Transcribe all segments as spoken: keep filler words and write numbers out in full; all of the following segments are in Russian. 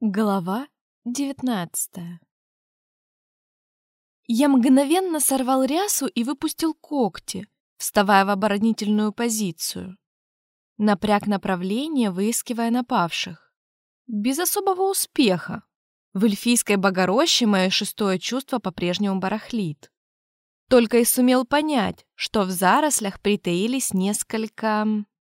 Глава девятнадцатая. Я мгновенно сорвал рясу и выпустил когти, вставая в оборонительную позицию. Напряг направление, выискивая напавших. Без особого успеха. В эльфийской богороще мое шестое чувство по-прежнему барахлит. Только и сумел понять, что в зарослях притаились несколько...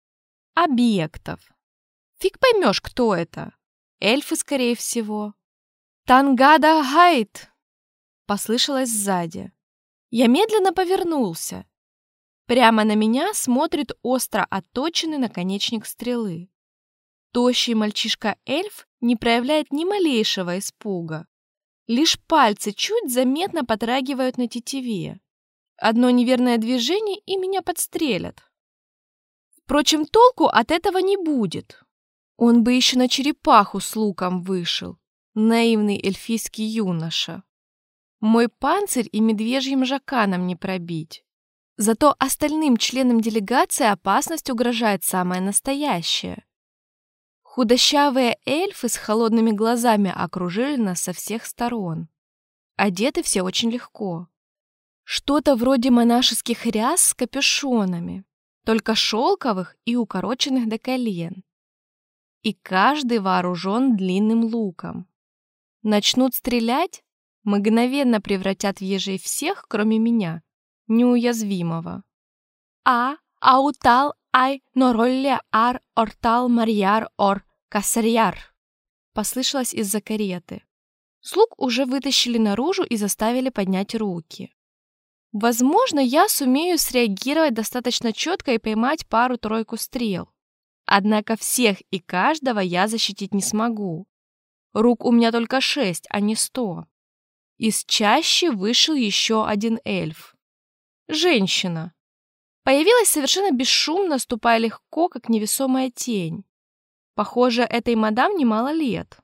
объектов. Фиг поймешь, кто это. Эльфы, скорее всего. «Тангада Хайт!» послышалось сзади. Я медленно повернулся. Прямо на меня смотрит остро отточенный наконечник стрелы. Тощий мальчишка-эльф не проявляет ни малейшего испуга. Лишь пальцы чуть заметно подрагивают на тетиве. Одно неверное движение, и меня подстрелят. Впрочем, толку от этого не будет. Он бы еще на черепаху с луком вышел, наивный эльфийский юноша. Мой панцирь и медвежьим жаканом не пробить. Зато остальным членам делегации опасность угрожает самая настоящая. Худощавые эльфы с холодными глазами окружили нас со всех сторон. Одеты все очень легко. Что-то вроде монашеских ряс с капюшонами, только шелковых и укороченных до колен. И каждый вооружен длинным луком. Начнут стрелять, мгновенно превратят в ежей всех, кроме меня, неуязвимого. А аутал ай норолле ар ортал марьяр ор касарьяр послышалось из-за кареты. Слуг уже вытащили наружу и заставили поднять руки. Возможно, я сумею среагировать достаточно четко и поймать пару-тройку стрел. Однако всех и каждого я защитить не смогу. Рук у меня только шесть, а не сто. Из чащи вышел еще один эльф. Женщина. Появилась совершенно бесшумно, ступая легко, как невесомая тень. Похоже, этой мадам немало лет.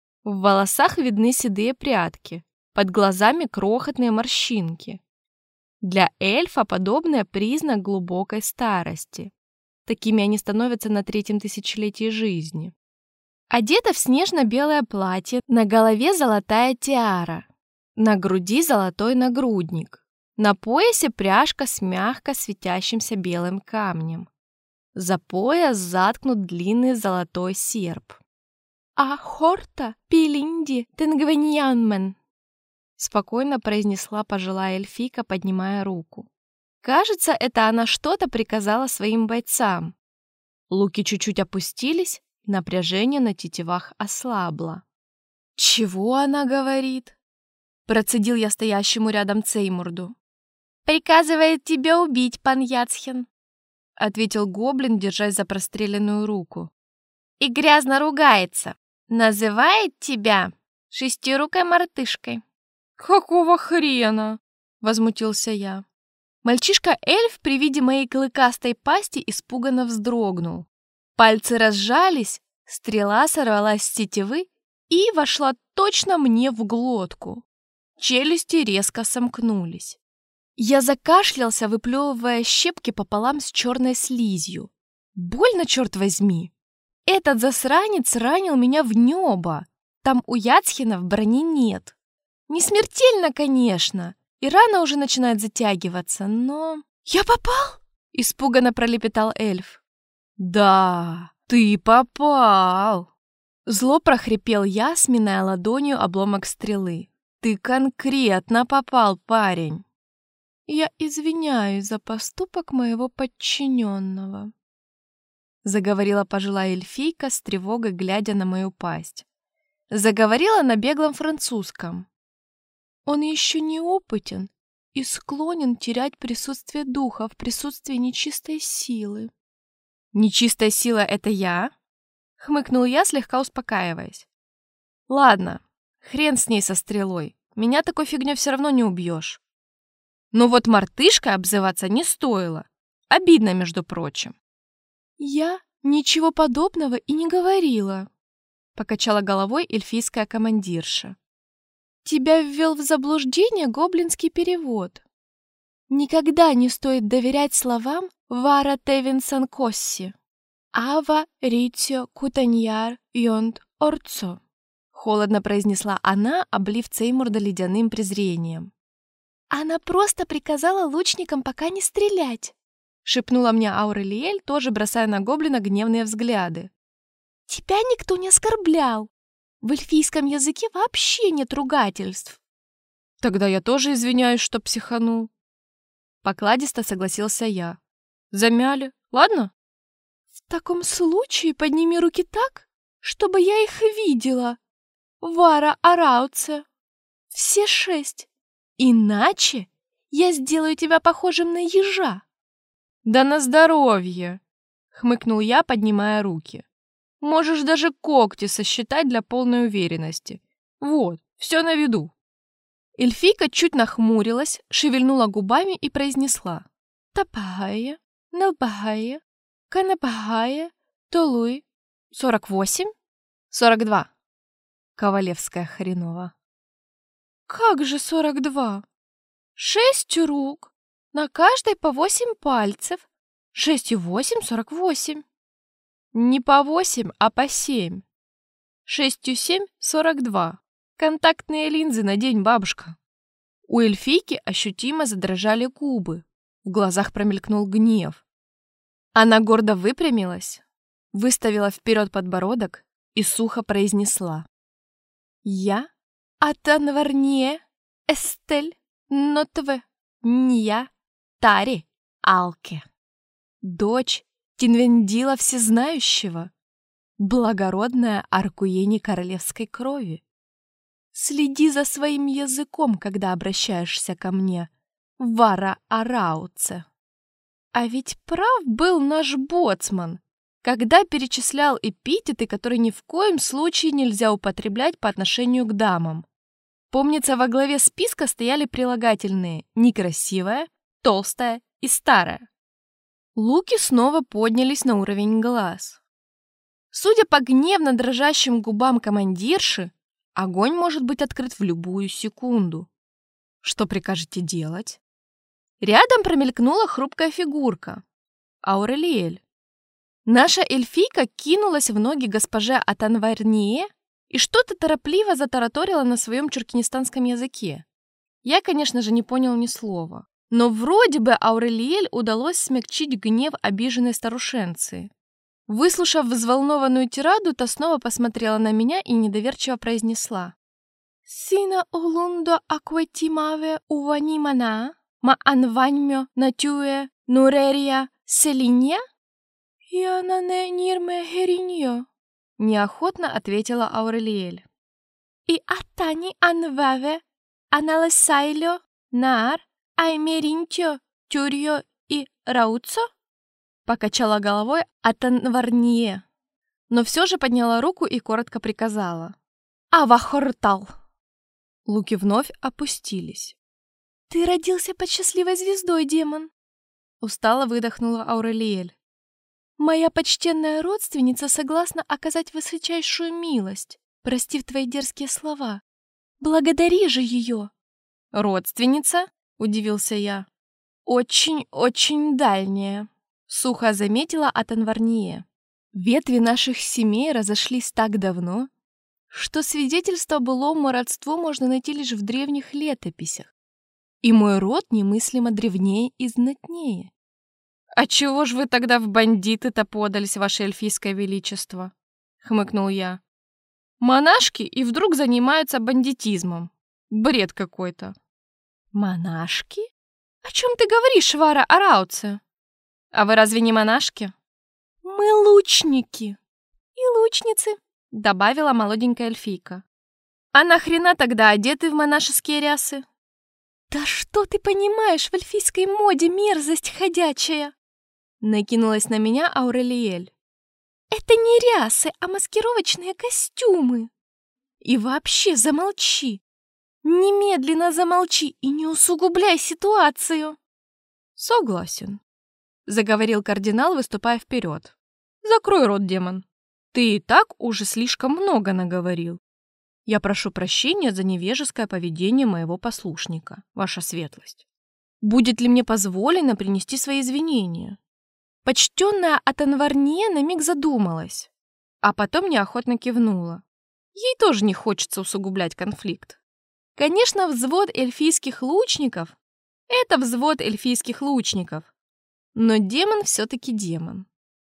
В волосах видны седые прядки, под глазами крохотные морщинки. Для эльфа подобное признак глубокой старости. Такими они становятся на третьем тысячелетии жизни. Одета в снежно-белое платье, на голове золотая тиара, на груди золотой нагрудник, на поясе пряжка с мягко светящимся белым камнем. За пояс заткнут длинный золотой серп. «А хорта пилинди тенгвеньянмен», спокойно произнесла пожилая эльфийка, поднимая руку. Кажется, это она что-то приказала своим бойцам. Луки чуть-чуть опустились, напряжение на тетивах ослабло. «Чего она говорит?» Процедил я стоящему рядом Цеймурду. «Приказывает тебя убить, пан Яцхен», ответил гоблин, держась за простреленную руку. «И грязно ругается. Называет тебя шестирукой мартышкой». «Какого хрена?» возмутился я. Мальчишка-эльф при виде моей клыкастой пасти испуганно вздрогнул. Пальцы разжались, стрела сорвалась с тетивы и вошла точно мне в глотку. Челюсти резко сомкнулись. Я закашлялся, выплевывая щепки пополам с черной слизью. Больно, черт возьми! Этот засранец ранил меня в небо. Там у Яцхена в брони нет. Не смертельно, конечно. И рана уже начинает затягиваться, но... «Я попал?» — испуганно пролепетал эльф. «Да, ты попал!» Зло прохрипел я, сминая ладонью обломок стрелы. «Ты конкретно попал, парень!» «Я извиняюсь за поступок моего подчиненного», заговорила пожилая эльфийка с тревогой, глядя на мою пасть. Заговорила на беглом французском. Он еще неопытен и склонен терять присутствие духа в присутствии нечистой силы. «Нечистая сила — это я?» — хмыкнул я, слегка успокаиваясь. «Ладно, хрен с ней со стрелой. Меня такой фигней все равно не убьешь. Но вот мартышкой обзываться не стоило. Обидно, между прочим». «Я ничего подобного и не говорила», — покачала головой эльфийская командирша. «Тебя ввел в заблуждение гоблинский перевод. Никогда не стоит доверять словам «Вара Тевинсан Косси». «Ава Рицио Кутаньяр Йонт Орцо». Холодно произнесла она, облив Цеймурда ледяным презрением. «Она просто приказала лучникам пока не стрелять», шепнула мне Аурелиэль, тоже бросая на гоблина гневные взгляды. «Тебя никто не оскорблял. В эльфийском языке вообще нет ругательств». «Тогда я тоже извиняюсь, что психанул». Покладисто согласился я. «Замяли, ладно?» «В таком случае подними руки так, чтобы я их видела. Вара Арауце. Все шесть. Иначе я сделаю тебя похожим на ежа». «Да на здоровье!» — хмыкнул я, поднимая руки. «Можешь даже когти сосчитать для полной уверенности. Вот, все на виду». Эльфийка чуть нахмурилась, шевельнула губами и произнесла. «Тапагая, налпагая, канапагая, толуй». «Сорок восемь?» «Сорок два». Ковалевская хренова. «Как же сорок два? Шесть рук, на каждой по восемь пальцев. Шесть и восемь — сорок восемь». «Не по восемь, а по семь. Шестью семь — сорок два. Контактные линзы надень, бабушка». У эльфийки ощутимо задрожали губы. В глазах промелькнул гнев. Она гордо выпрямилась, выставила вперед подбородок и сухо произнесла. «Я Атанварние Эстель Нотве Ния Тари Алке, дочь Тинвендила Всезнающего, благородная Аркуени королевской крови. Следи за своим языком, когда обращаешься ко мне, Вара Арауце». А ведь прав был наш боцман, когда перечислял эпитеты, которые ни в коем случае нельзя употреблять по отношению к дамам. Помнится, во главе списка стояли прилагательные «некрасивая», «толстая» и «старая». Луки снова поднялись на уровень глаз. Судя по гневно дрожащим губам командирши, огонь может быть открыт в любую секунду. Что прикажете делать? Рядом промелькнула хрупкая фигурка. Аурелиэль. Наша эльфийка кинулась в ноги госпоже Атанварние и что-то торопливо затараторила на своем чуркинистанском языке. Я, конечно же, не понял ни слова. Но вроде бы Аурелиэль удалось смягчить гнев обиженной старушенции. Выслушав взволнованную тираду, та снова посмотрела на меня и недоверчиво произнесла. «Сина улундо акватимаве уванимана, ма анваньмё натюэ нурерия селинья?» «Я на не нирме хериньо», — неохотно ответила Аурелиэль. «И атани анваве аналесайло нар аймеринтьо тюрьо и рауцо?» Покачала головой Атанварние, но все же подняла руку и коротко приказала. «Авахортал!» Луки вновь опустились. «Ты родился под счастливой звездой, демон!» Устало выдохнула Аурелиэль. «Моя почтенная родственница согласна оказать высочайшую милость, простив твои дерзкие слова. Благодари же ее!» «Родственница?» — удивился я. «Очень-очень дальняя», — сухо заметила Атанварние. «Ветви наших семей разошлись так давно, что свидетельство былому родству можно найти лишь в древних летописях. И мой род немыслимо древнее и знатнее». «А чего ж вы тогда в бандиты-то подались, ваше эльфийское величество?» — хмыкнул я. «Монашки и вдруг занимаются бандитизмом. Бред какой-то». «Монашки? О чем ты говоришь, Вара Арауце?» «А вы разве не монашки?» «Мы лучники и лучницы», — добавила молоденькая эльфийка. «А нахрена тогда одеты в монашеские рясы?» «Да что ты понимаешь в эльфийской моде, мерзость ходячая?» Накинулась на меня Аурелиэль. «Это не рясы, а маскировочные костюмы. И вообще замолчи. Немедленно замолчи и не усугубляй ситуацию». «Согласен», — заговорил кардинал, выступая вперед. «Закрой рот, демон. Ты и так уже слишком много наговорил. Я прошу прощения за невежеское поведение моего послушника, ваша светлость. Будет ли мне позволено принести свои извинения?» Почтенная Атанварние на миг задумалась, а потом неохотно кивнула. Ей тоже не хочется усугублять конфликт. Конечно, взвод эльфийских лучников — это взвод эльфийских лучников, но демон все-таки демон.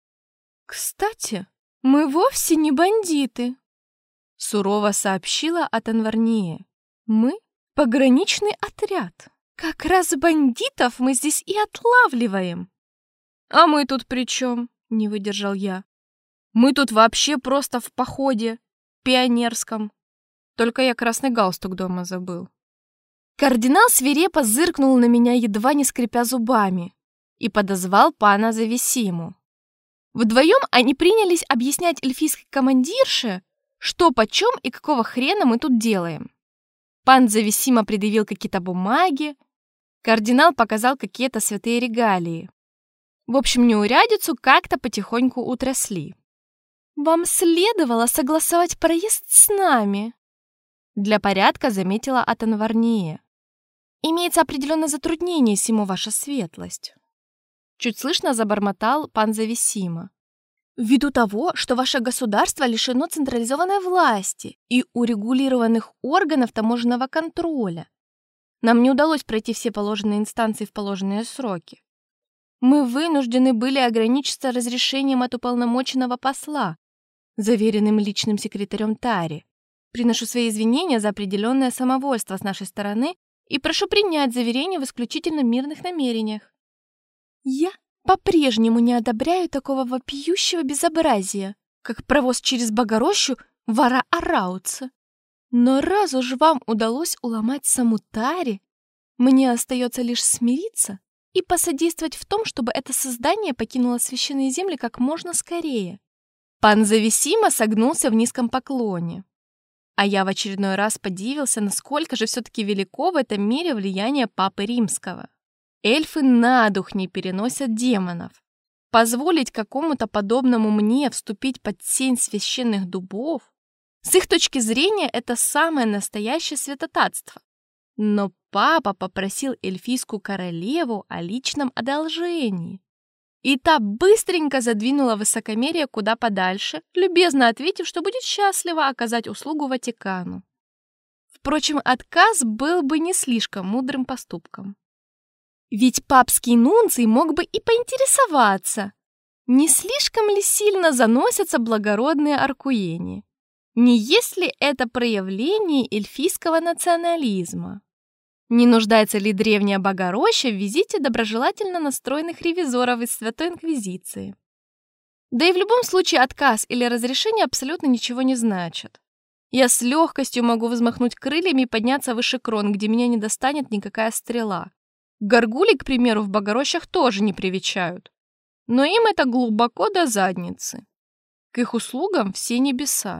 «Кстати, мы вовсе не бандиты», — сурово сообщила Атанварния. «Мы — пограничный отряд. Как раз бандитов мы здесь и отлавливаем». «А мы тут при чем?» — не выдержал я. «Мы тут вообще просто в походе пионерском. Только я красный галстук дома забыл». Кардинал свирепо зыркнул на меня, едва не скрипя зубами, и подозвал пана Зависиму. Вдвоем они принялись объяснять эльфийской командирше, что почем и какого хрена мы тут делаем. Пан Зависима предъявил какие-то бумаги, кардинал показал какие-то святые регалии. В общем, неурядицу как-то потихоньку утрясли. «Вам следовало согласовать проезд с нами», — для порядка заметила Атанварния. «Имеется определенное затруднение сему, ваша светлость». Чуть слышно забормотал пан Зависима. «Ввиду того, что ваше государство лишено централизованной власти и урегулированных органов таможенного контроля, нам не удалось пройти все положенные инстанции в положенные сроки. Мы вынуждены были ограничиться разрешением от уполномоченного посла, заверенным личным секретарем Тари. Приношу свои извинения за определенное самовольство с нашей стороны и прошу принять заверение в исключительно мирных намерениях». «Я по-прежнему не одобряю такого вопиющего безобразия, как провоз через Богорощу вора Арауца. Но раз уж вам удалось уломать саму Тари, мне остается лишь смириться и посодействовать в том, чтобы это создание покинуло священные земли как можно скорее». Пан Зависима согнулся в низком поклоне. А я в очередной раз подивился, насколько же все-таки велико в этом мире влияние Папы Римского. Эльфы на дух не переносят демонов. Позволить какому-то подобному мне вступить под сень священных дубов, с их точки зрения, это самое настоящее святотатство. Но папа попросил эльфийскую королеву о личном одолжении. И та быстренько задвинула высокомерие куда подальше, любезно ответив, что будет счастлива оказать услугу Ватикану. Впрочем, отказ был бы не слишком мудрым поступком. Ведь папский нунций мог бы и поинтересоваться, не слишком ли сильно заносятся благородные аркуени, не есть ли это проявление эльфийского национализма. Не нуждается ли древняя Богороща в визите доброжелательно настроенных ревизоров из Святой Инквизиции? Да и в любом случае отказ или разрешение абсолютно ничего не значат. Я с легкостью могу взмахнуть крыльями и подняться выше крон, где меня не достанет никакая стрела. Горгулей, к примеру, в Богорощах тоже не привечают. Но им это глубоко до задницы. К их услугам все небеса.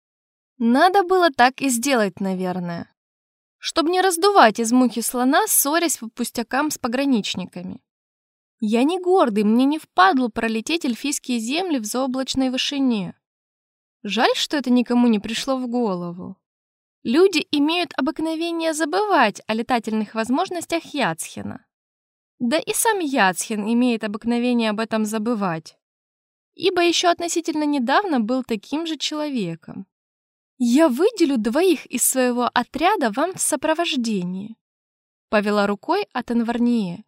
Надо было так и сделать, наверное. Чтобы не раздувать из мухи слона, ссорясь по пустякам с пограничниками. Я не гордый, мне не впадло пролететь эльфийские земли в заоблачной вышине. Жаль, что это никому не пришло в голову. Люди имеют обыкновение забывать о летательных возможностях Яцхена. Да и сам Яцхен имеет обыкновение об этом забывать, ибо еще относительно недавно был таким же человеком. «Я выделю двоих из своего отряда вам в сопровождении», — повела рукой Атанварния.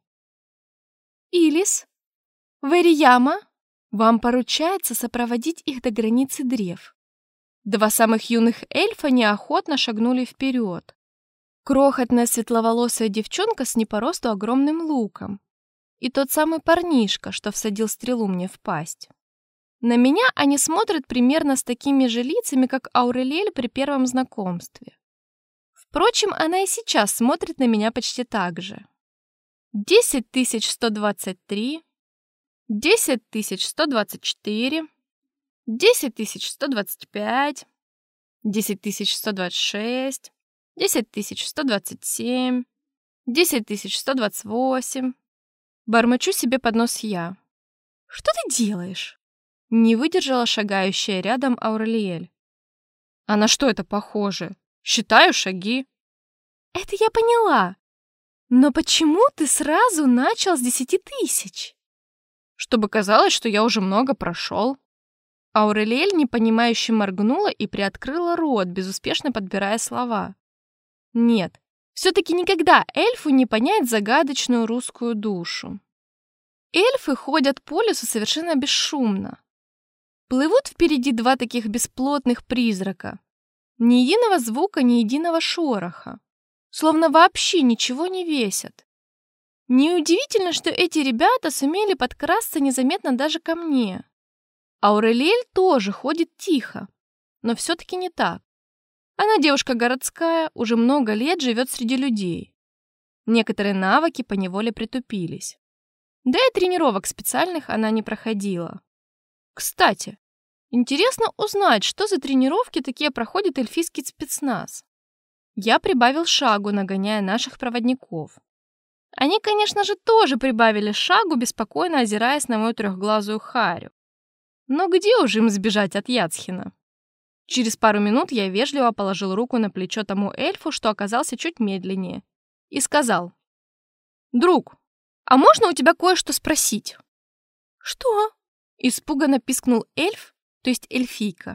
«Илис, Варияма, вам поручается сопроводить их до границы древ». Два самых юных эльфа неохотно шагнули вперед. Крохотная светловолосая девчонка с не по росту огромным луком и тот самый парнишка, что всадил стрелу мне в пасть. На меня они смотрят примерно с такими же лицами, как Аурелиэль при первом знакомстве. Впрочем, она и сейчас смотрит на меня почти так же. десять тысяч сто двадцать три, десять тысяч сто двадцать четыре, десять тысяч сто двадцать пять, десять тысяч сто двадцать шесть, десять тысяч сто двадцать семь, десять тысяч сто двадцать восемь. Бормочу себе под нос я. «Что ты делаешь?» Не выдержала шагающая рядом Аурелиэль. «А на что это похоже? Считаю шаги». «Это я поняла. Но почему ты сразу начал с десяти тысяч?» «Чтобы казалось, что я уже много прошел». Аурелиэль непонимающе моргнула и приоткрыла рот, безуспешно подбирая слова. Нет, все-таки никогда эльфу не понять загадочную русскую душу. Эльфы ходят по лесу совершенно бесшумно. Плывут впереди два таких бесплотных призрака. Ни единого звука, ни единого шороха. Словно вообще ничего не весят. Неудивительно, что эти ребята сумели подкрасться незаметно даже ко мне. Аурелиэль тоже ходит тихо, но все-таки не так. Она девушка городская, уже много лет живет среди людей. Некоторые навыки поневоле притупились. Да и тренировок специальных она не проходила. Кстати, интересно узнать, что за тренировки такие проходит эльфийский спецназ. Я прибавил шагу, нагоняя наших проводников. Они, конечно же, тоже прибавили шагу, беспокойно озираясь на мою трехглазую харю. Но где уже им сбежать от Яцхина? Через пару минут я вежливо положил руку на плечо тому эльфу, что оказался чуть медленнее, и сказал: «Друг, а можно у тебя кое-что спросить?» «Что?» — испуганно пискнул эльф, то есть эльфийка.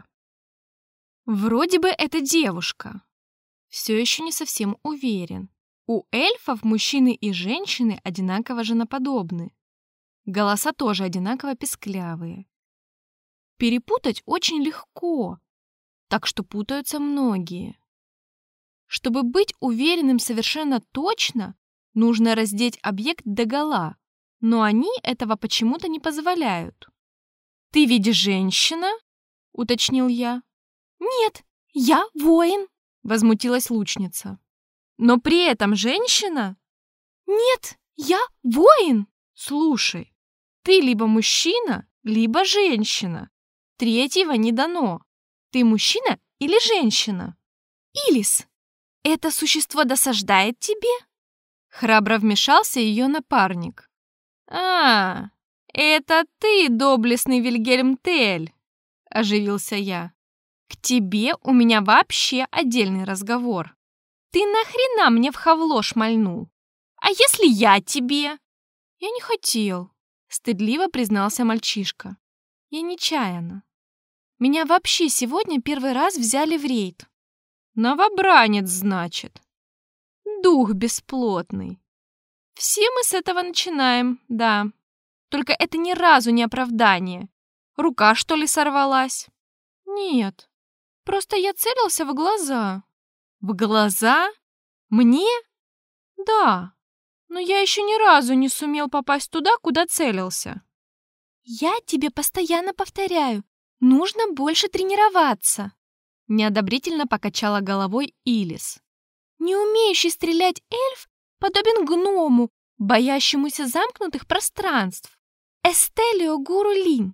Вроде бы это девушка. Все еще не совсем уверен. У эльфов мужчины и женщины одинаково женоподобны. Голоса тоже одинаково писклявые. Перепутать очень легко, так что путаются многие. Чтобы быть уверенным совершенно точно, нужно раздеть объект догола, но они этого почему-то не позволяют. «Ты ведь женщина?» — уточнил я. «Нет, я воин», — возмутилась лучница. «Но при этом женщина?» «Нет, я воин!» «Слушай, ты либо мужчина, либо женщина. Третьего не дано. Ты мужчина или женщина?» «Илис, это существо досаждает тебе?» Храбро вмешался ее напарник. «А, это ты, доблестный Вильгельм Тель!» — оживился я. «К тебе у меня вообще отдельный разговор. Ты нахрена мне в хавло шмальнул? А если я тебе?» «Я не хотел», — стыдливо признался мальчишка. «Я нечаянно. Меня вообще сегодня первый раз взяли в рейд». «Новобранец, значит?» «Дух бесплотный. Все мы с этого начинаем, да. Только это ни разу не оправдание. Рука, что ли, сорвалась?» «Нет, просто я целился в глаза». «В глаза? Мне?» «Да, но я еще ни разу не сумел попасть туда, куда целился». «Я тебе постоянно повторяю, нужно больше тренироваться», — неодобрительно покачала головой Илис. «Не умеющий стрелять эльф подобен гному, боящемуся замкнутых пространств. Эстелио Гурулин».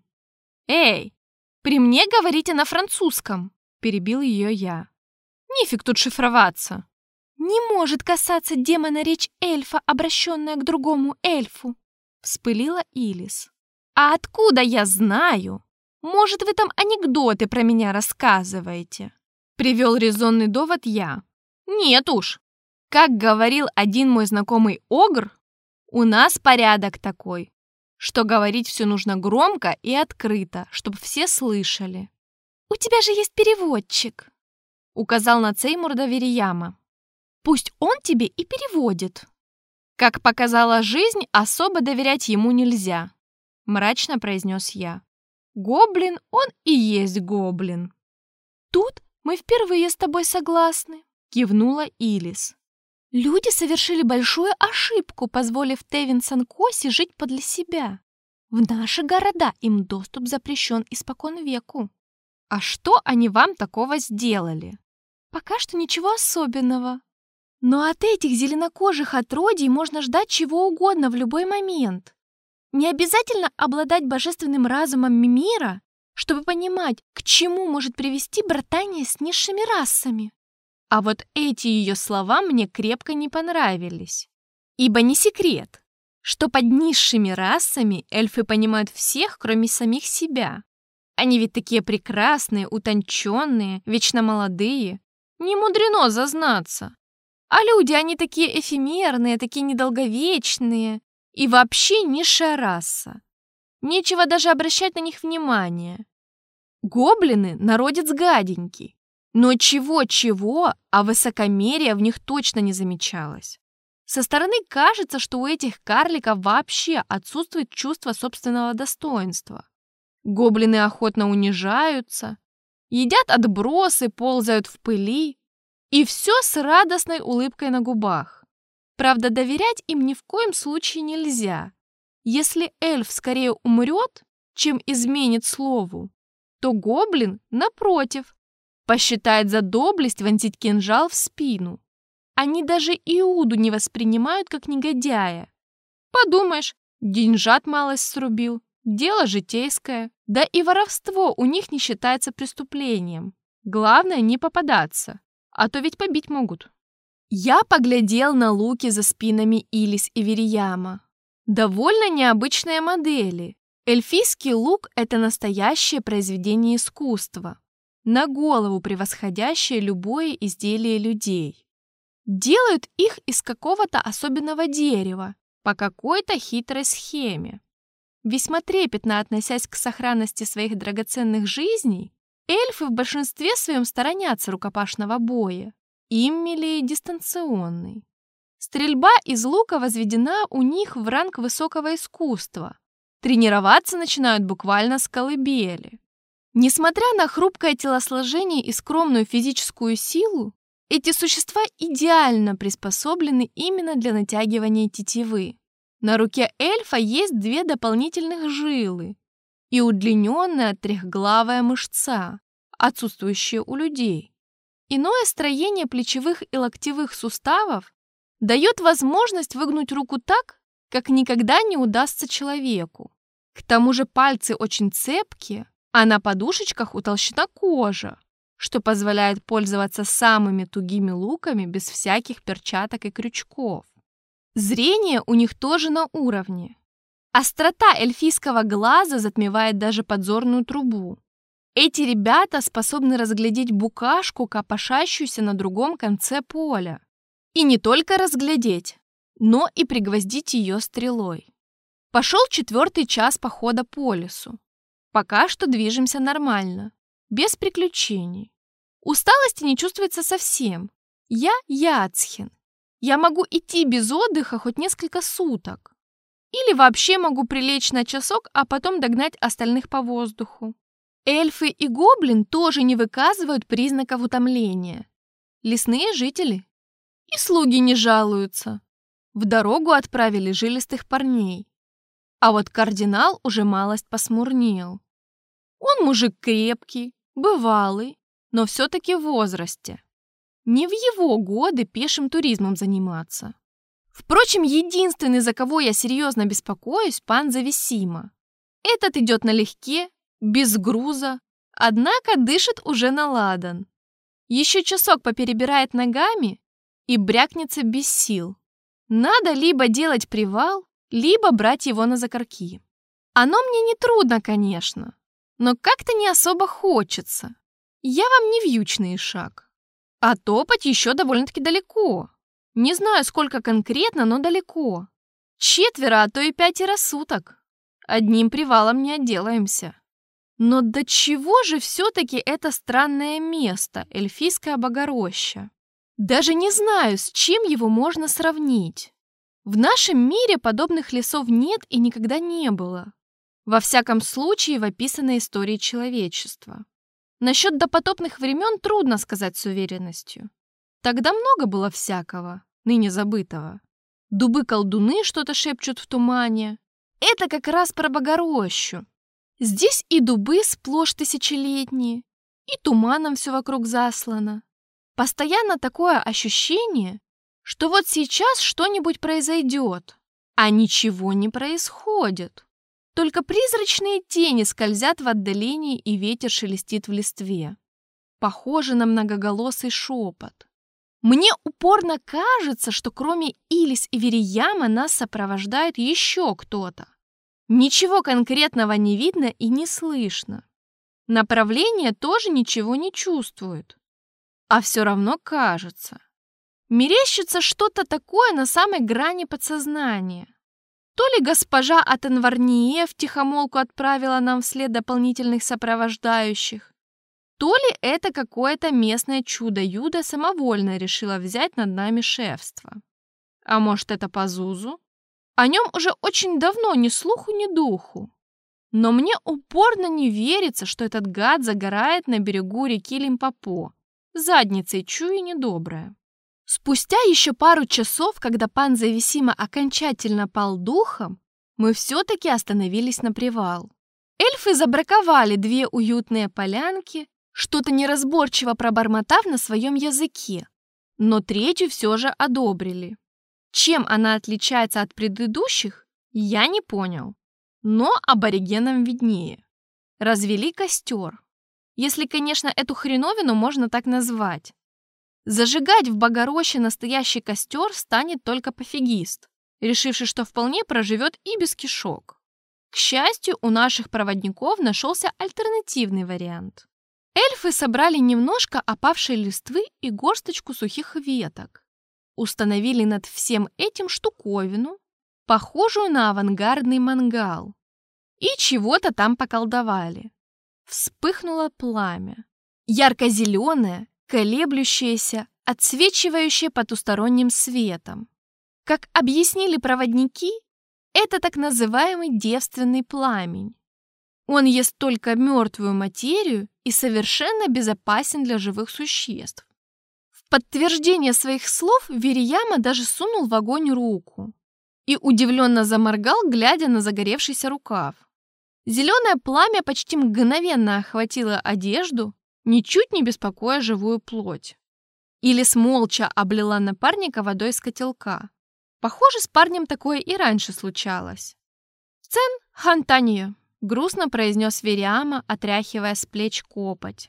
«Эй, при мне говорите на французском», — перебил ее я. «Нефиг тут шифроваться». «Не может касаться демона речь эльфа, обращенная к другому эльфу», — вспылила Илис. «А откуда я знаю? Может, вы там анекдоты про меня рассказываете?» Привел резонный довод я. «Нет уж. Как говорил один мой знакомый огр, у нас порядок такой, что говорить все нужно громко и открыто, чтобы все слышали». «У тебя же есть переводчик», — указал на Цеймурда Верияма. «Пусть он тебе и переводит». «Как показала жизнь, особо доверять ему нельзя», — мрачно произнес я. «Гоблин, он и есть гоблин». «Тут мы впервые с тобой согласны», — кивнула Илис. «Люди совершили большую ошибку, позволив Тевинсон Коси жить подле себя. В наши города им доступ запрещен испокон веку». «А что они вам такого сделали?» «Пока что ничего особенного. Но от этих зеленокожих отродий можно ждать чего угодно в любой момент. Не обязательно обладать божественным разумом мира, чтобы понимать, к чему может привести братание с низшими расами». А вот эти ее слова мне крепко не понравились. Ибо не секрет, что под низшими расами эльфы понимают всех, кроме самих себя. Они ведь такие прекрасные, утонченные, вечно молодые. Не мудрено зазнаться. А люди, они такие эфемерные, такие недолговечные. И вообще низшая раса. Нечего даже обращать на них внимание. Гоблины — народец гаденький. Но чего-чего, а высокомерия в них точно не замечалось. Со стороны кажется, что у этих карликов вообще отсутствует чувство собственного достоинства. Гоблины охотно унижаются, едят отбросы, ползают в пыли, и все с радостной улыбкой на губах. Правда, доверять им ни в коем случае нельзя. Если эльф скорее умрет, чем изменит слову, то гоблин, напротив, посчитает за доблесть вонзить кинжал в спину. Они даже Иуду не воспринимают как негодяя. Подумаешь, деньжат малость срубил, дело житейское. Да и воровство у них не считается преступлением. Главное не попадаться, а то ведь побить могут. Я поглядел на луки за спинами Илис и Вирияма. Довольно необычные модели. Эльфийский лук — это настоящее произведение искусства, на голову превосходящее любое изделие людей. Делают их из какого-то особенного дерева, по какой-то хитрой схеме. Весьма трепетно относясь к сохранности своих драгоценных жизней, эльфы в большинстве своем сторонятся рукопашного боя, им милее дистанционный. Стрельба из лука возведена у них в ранг высокого искусства. Тренироваться начинают буквально с колыбели. Несмотря на хрупкое телосложение и скромную физическую силу, эти существа идеально приспособлены именно для натягивания тетивы. На руке эльфа есть две дополнительных жилы и удлиненная трехглавая мышца, отсутствующая у людей. Иное строение плечевых и локтевых суставов дает возможность выгнуть руку так, как никогда не удастся человеку. К тому же пальцы очень цепкие, а на подушечках утолщена кожа, что позволяет пользоваться самыми тугими луками без всяких перчаток и крючков. Зрение у них тоже на уровне. Острота эльфийского глаза затмевает даже подзорную трубу. Эти ребята способны разглядеть букашку, копошащуюся на другом конце поля. И не только разглядеть, но и пригвоздить ее стрелой. Пошел четвертый час похода по лесу. Пока что движемся нормально, без приключений. Усталости не чувствуется совсем. Я Яцхин. Я могу идти без отдыха хоть несколько суток. Или вообще могу прилечь на часок, а потом догнать остальных по воздуху. Эльфы и гоблин тоже не выказывают признаков утомления. Лесные жители. И слуги не жалуются. В дорогу отправили жилистых парней. А вот кардинал уже малость посмурнел. Он мужик крепкий, бывалый, но все-таки в возрасте. Не в его годы пешим туризмом заниматься. Впрочем, единственный, за кого я серьезно беспокоюсь, пан Зависима. Этот идет налегке, без груза, однако дышит уже на ладан. Еще часок поперебирает ногами и брякнется без сил. Надо либо делать привал, либо брать его на закорки. Оно мне не трудно, конечно, но как-то не особо хочется. Я вам не вьючный шаг. А топать еще довольно-таки далеко. Не знаю, сколько конкретно, но далеко. Четверо, а то и пятеро суток. Одним привалом не отделаемся. Но до чего же все-таки это странное место, эльфийская богороща? Даже не знаю, с чем его можно сравнить. В нашем мире подобных лесов нет и никогда не было. Во всяком случае, в описанной истории человечества. Насчет допотопных времен трудно сказать с уверенностью. Тогда много было всякого, ныне забытого. Дубы-колдуны что-то шепчут в тумане. Это как раз про богорощу. Здесь и дубы сплошь тысячелетние, и туманом все вокруг заслано. Постоянно такое ощущение, что вот сейчас что-нибудь произойдет, а ничего не происходит. Только призрачные тени скользят в отдалении, и ветер шелестит в листве. Похоже на многоголосый шепот. Мне упорно кажется, что кроме Илис и Вирияма нас сопровождает еще кто-то. Ничего конкретного не видно и не слышно. Направление тоже ничего не чувствует. А все равно кажется. Мерещится что-то такое на самой грани подсознания. То ли госпожа Атенварние втихомолку отправила нам вслед дополнительных сопровождающих, то ли это какое-то местное чудо-юдо самовольно решило взять над нами шефство. А может, это Пазузу? О нем уже очень давно ни слуху, ни духу. Но мне упорно не верится, что этот гад загорает на берегу реки Лимпопо, задницей чуя недоброе. Спустя еще пару часов, когда пан Зависима окончательно пал духом, мы все-таки остановились на привал. Эльфы забраковали две уютные полянки, что-то неразборчиво пробормотав на своем языке, но третью все же одобрили. Чем она отличается от предыдущих, я не понял, но аборигенам виднее. Развели костер, если, конечно, эту хреновину можно так назвать. Зажигать в Богороще настоящий костер станет только пофигист, решивший, что вполне проживет и без кишок. К счастью, у наших проводников нашелся альтернативный вариант. Эльфы собрали немножко опавшей листвы и горсточку сухих веток. Установили над всем этим штуковину, похожую на авангардный мангал, и чего-то там поколдовали. Вспыхнуло пламя, ярко-зеленое, колеблющееся, отсвечивающее потусторонним светом. Как объяснили проводники, это так называемый девственный пламень. Он ест только мертвую материю и совершенно безопасен для живых существ. В подтверждение своих слов Вирияма даже сунул в огонь руку и удивленно заморгал, глядя на загоревшийся рукав. Зеленое пламя почти мгновенно охватило одежду, ничуть не беспокоя живую плоть. Илис молча облила напарника водой из котелка. Похоже, с парнем такое и раньше случалось. «Цен хантанье», — грустно произнес Вирияма, отряхивая с плеч копоть.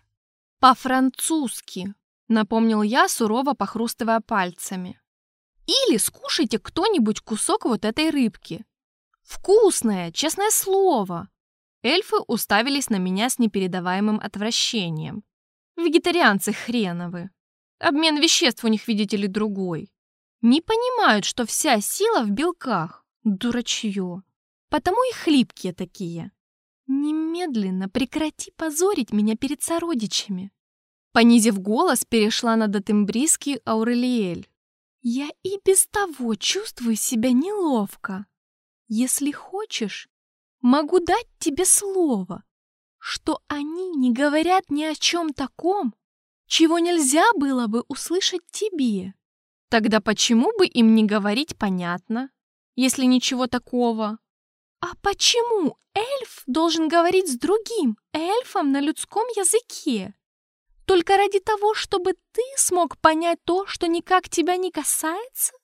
«По-французски», — напомнил я, сурово похрустывая пальцами. «Или скушайте кто-нибудь кусок вот этой рыбки. Вкусное, честное слово». Эльфы уставились на меня с непередаваемым отвращением. Вегетарианцы хреновы. Обмен веществ у них, видите ли, другой. Не понимают, что вся сила в белках. Дурачье. Потому и хлипкие такие. Немедленно прекрати позорить меня перед сородичами. Понизив голос, перешла на дотембрийский Аурелиэль. Я и без того чувствую себя неловко. Если хочешь, могу дать тебе слово, что они не говорят ни о чем таком, чего нельзя было бы услышать тебе. Тогда почему бы им не говорить понятно, если ничего такого? А почему эльф должен говорить с другим эльфом на людском языке? Только ради того, чтобы ты смог понять то, что никак тебя не касается?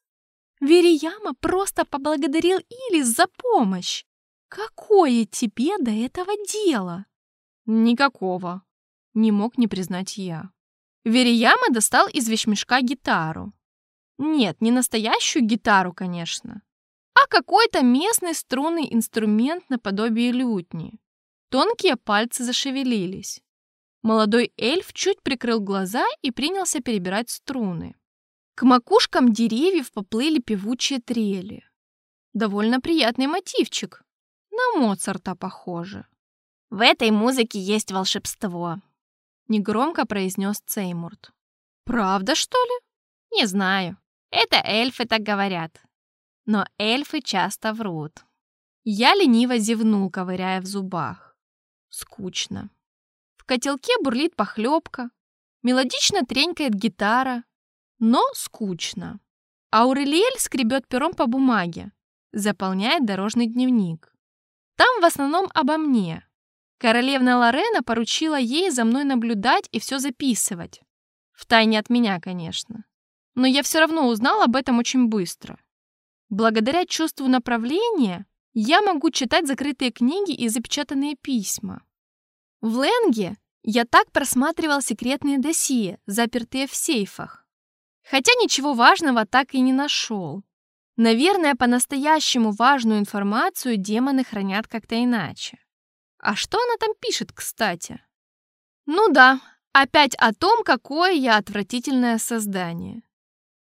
Вирияма просто поблагодарил Илис за помощь. Какое тебе до этого дело? Никакого. Не мог не признать я. Вирияма достал из вещмешка гитару. Нет, не настоящую гитару, конечно, а какой-то местный струнный инструмент наподобие лютни. Тонкие пальцы зашевелились. Молодой эльф чуть прикрыл глаза и принялся перебирать струны. К макушкам деревьев поплыли певучие трели. Довольно приятный мотивчик. На Моцарта похоже. «В этой музыке есть волшебство», — негромко произнес Цеймурт. «Правда, что ли?» «Не знаю. Это эльфы так говорят. Но эльфы часто врут». Я лениво зевнул, ковыряя в зубах. Скучно. В котелке бурлит похлебка, мелодично тренькает гитара, но скучно. Аурелиэль скребет пером по бумаге, заполняет дорожный дневник. Там в основном обо мне. Королевна Лорена поручила ей за мной наблюдать и все записывать. Втайне от меня, конечно. Но я все равно узнал об этом очень быстро. Благодаря чувству направления я могу читать закрытые книги и запечатанные письма. В Ленге я так просматривал секретные досье, запертые в сейфах. Хотя ничего важного так и не нашел. Наверное, по-настоящему важную информацию демоны хранят как-то иначе. А что она там пишет, кстати? Ну да, опять о том, какое я отвратительное создание.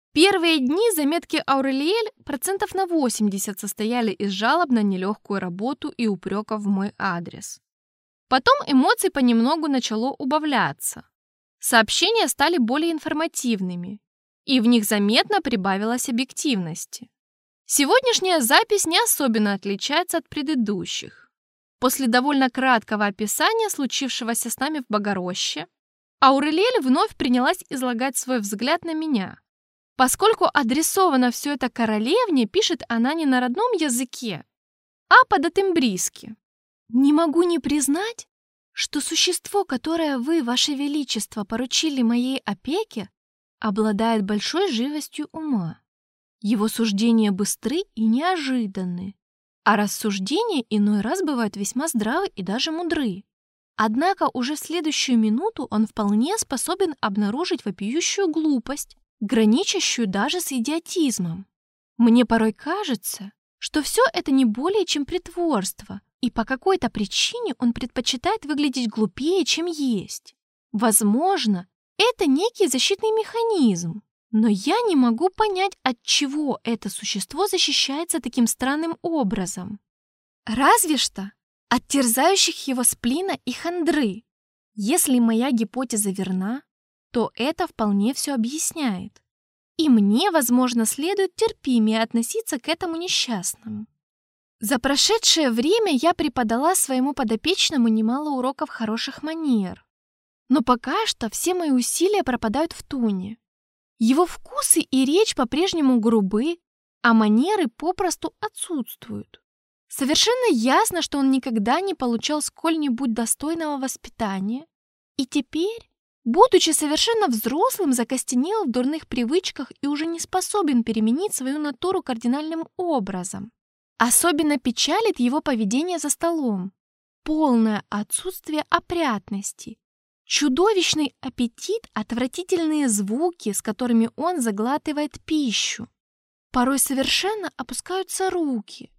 Первые дни заметки Аурелиэль процентов на восемьдесят состояли из жалоб на нелегкую работу и упреков в мой адрес. Потом эмоций понемногу начало убавляться. Сообщения стали более информативными, и в них заметно прибавилось объективности. Сегодняшняя запись не особенно отличается от предыдущих. После довольно краткого описания случившегося с нами в Богороще, Аурелиэль вновь принялась излагать свой взгляд на меня. Поскольку адресовано все это королевне, пишет она не на родном языке, а по-дотембрийски. «Не могу не признать, что существо, которое вы, ваше величество, поручили моей опеке, обладает большой живостью ума. Его суждения быстры и неожиданны, а рассуждения иной раз бывают весьма здравы и даже мудры. Однако уже в следующую минуту он вполне способен обнаружить вопиющую глупость, граничащую даже с идиотизмом. Мне порой кажется, что все это не более чем притворство, и по какой-то причине он предпочитает выглядеть глупее, чем есть. Возможно, это некий защитный механизм, но я не могу понять, от чего это существо защищается таким странным образом. Разве что от терзающих его сплина и хандры. Если моя гипотеза верна, то это вполне все объясняет. И мне, возможно, следует терпимее относиться к этому несчастному. За прошедшее время я преподала своему подопечному немало уроков хороших манер. Но пока что все мои усилия пропадают в туне. Его вкусы и речь по-прежнему грубы, а манеры попросту отсутствуют. Совершенно ясно, что он никогда не получал сколь-нибудь достойного воспитания, и теперь, будучи совершенно взрослым, закостенел в дурных привычках и уже не способен переменить свою натуру кардинальным образом. Особенно печалит его поведение за столом, полное отсутствие опрятности, чудовищный аппетит, отвратительные звуки, с которыми он заглатывает пищу. Порой совершенно опускаются руки.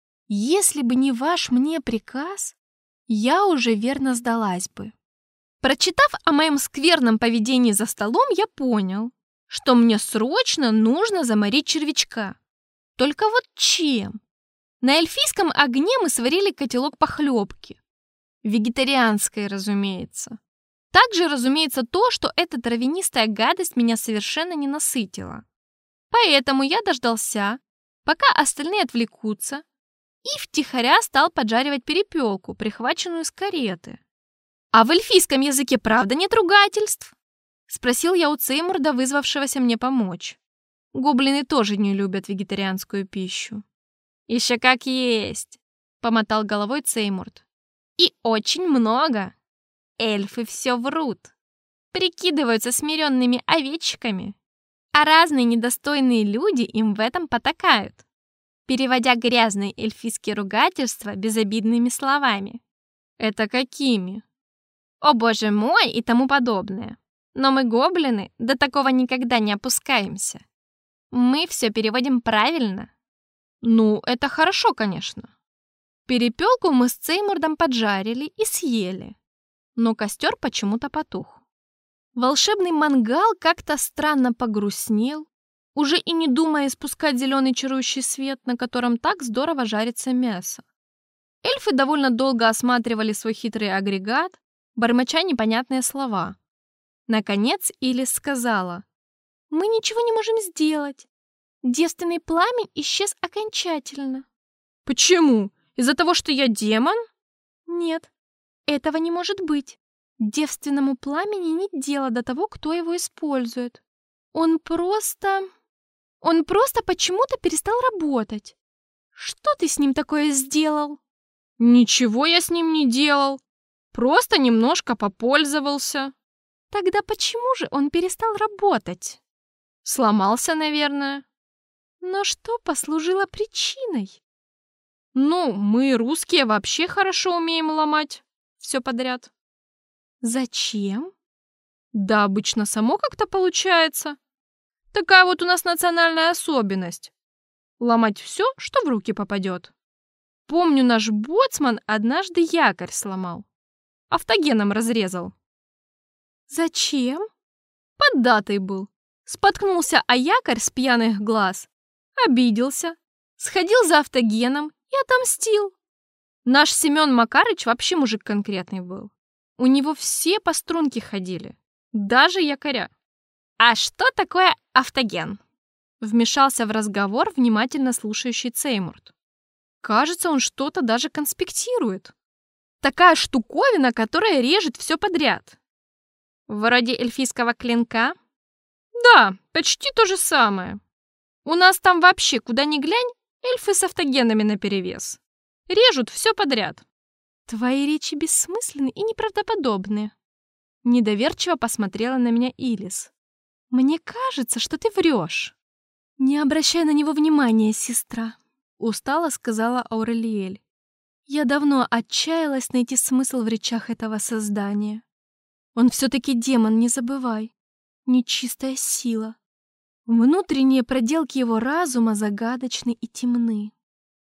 Если бы не ваш мне приказ, я уже верно сдалась бы. Прочитав о моем скверном поведении за столом, я понял, что мне срочно нужно заморить червячка. Только вот чем? На эльфийском огне мы сварили котелок похлебки. Вегетарианской, разумеется. Также, разумеется, то, что эта травянистая гадость меня совершенно не насытила. Поэтому я дождался, пока остальные отвлекутся, и втихаря стал поджаривать перепелку, прихваченную с кареты. «А в эльфийском языке правда нет ругательств?» — спросил я у Цеймурда, вызвавшегося мне помочь. Гоблины тоже не любят вегетарианскую пищу. «Еще как есть!» — помотал головой Цеймурд. «И очень много. Эльфы все врут, прикидываются смиренными овечками, а разные недостойные люди им в этом потакают, переводя грязные эльфийские ругательства безобидными словами». «Это какими?» «О боже мой» и тому подобное. Но мы, гоблины, до такого никогда не опускаемся. Мы все переводим правильно. Ну, это хорошо, конечно. Перепелку мы с Цеймурдом поджарили и съели, но костер почему-то потух. Волшебный мангал как-то странно погрустнел, уже и не думая испускать зеленый чарующий свет, на котором так здорово жарится мясо. Эльфы довольно долго осматривали свой хитрый агрегат, бормоча непонятные слова. Наконец Илис сказала: «Мы ничего не можем сделать. Девственный пламень исчез окончательно». «Почему? Из-за того, что я демон?» «Нет, этого не может быть. Девственному пламени нет дела до того, кто его использует. Он просто... Он просто почему-то перестал работать. Что ты с ним такое сделал?» «Ничего я с ним не делал. Просто немножко попользовался». «Тогда почему же он перестал работать?» «Сломался, наверное». «Но что послужило причиной?» «Ну, мы, русские, вообще хорошо умеем ломать все подряд». «Зачем?» «Да обычно само как-то получается. Такая вот у нас национальная особенность. Ломать все, что в руки попадет. Помню, наш боцман однажды якорь сломал. Автогеном разрезал». «Зачем?» «Под датой был. Споткнулся о якорь с пьяных глаз, обиделся, сходил за автогеном и отомстил. Наш Семен Макарыч вообще мужик конкретный был. У него все по струнке ходили, даже якоря. «А что такое автоген?» Вмешался в разговор внимательно слушающий Цеймурт. Кажется, он что-то даже конспектирует. Такая штуковина, которая режет все подряд. Вроде эльфийского клинка? Да, почти то же самое. У нас там вообще, куда ни глянь, эльфы с автогенами наперевес. Режут все подряд. Твои речи бессмысленны и неправдоподобны. Недоверчиво посмотрела на меня Илис. Мне кажется, что ты врешь. Не обращай на него внимания, сестра, устало сказала Аурелиэль. Я давно отчаялась найти смысл в речах этого создания. Он все-таки демон, не забывай. Нечистая сила. Внутренние проделки его разума загадочны и темны.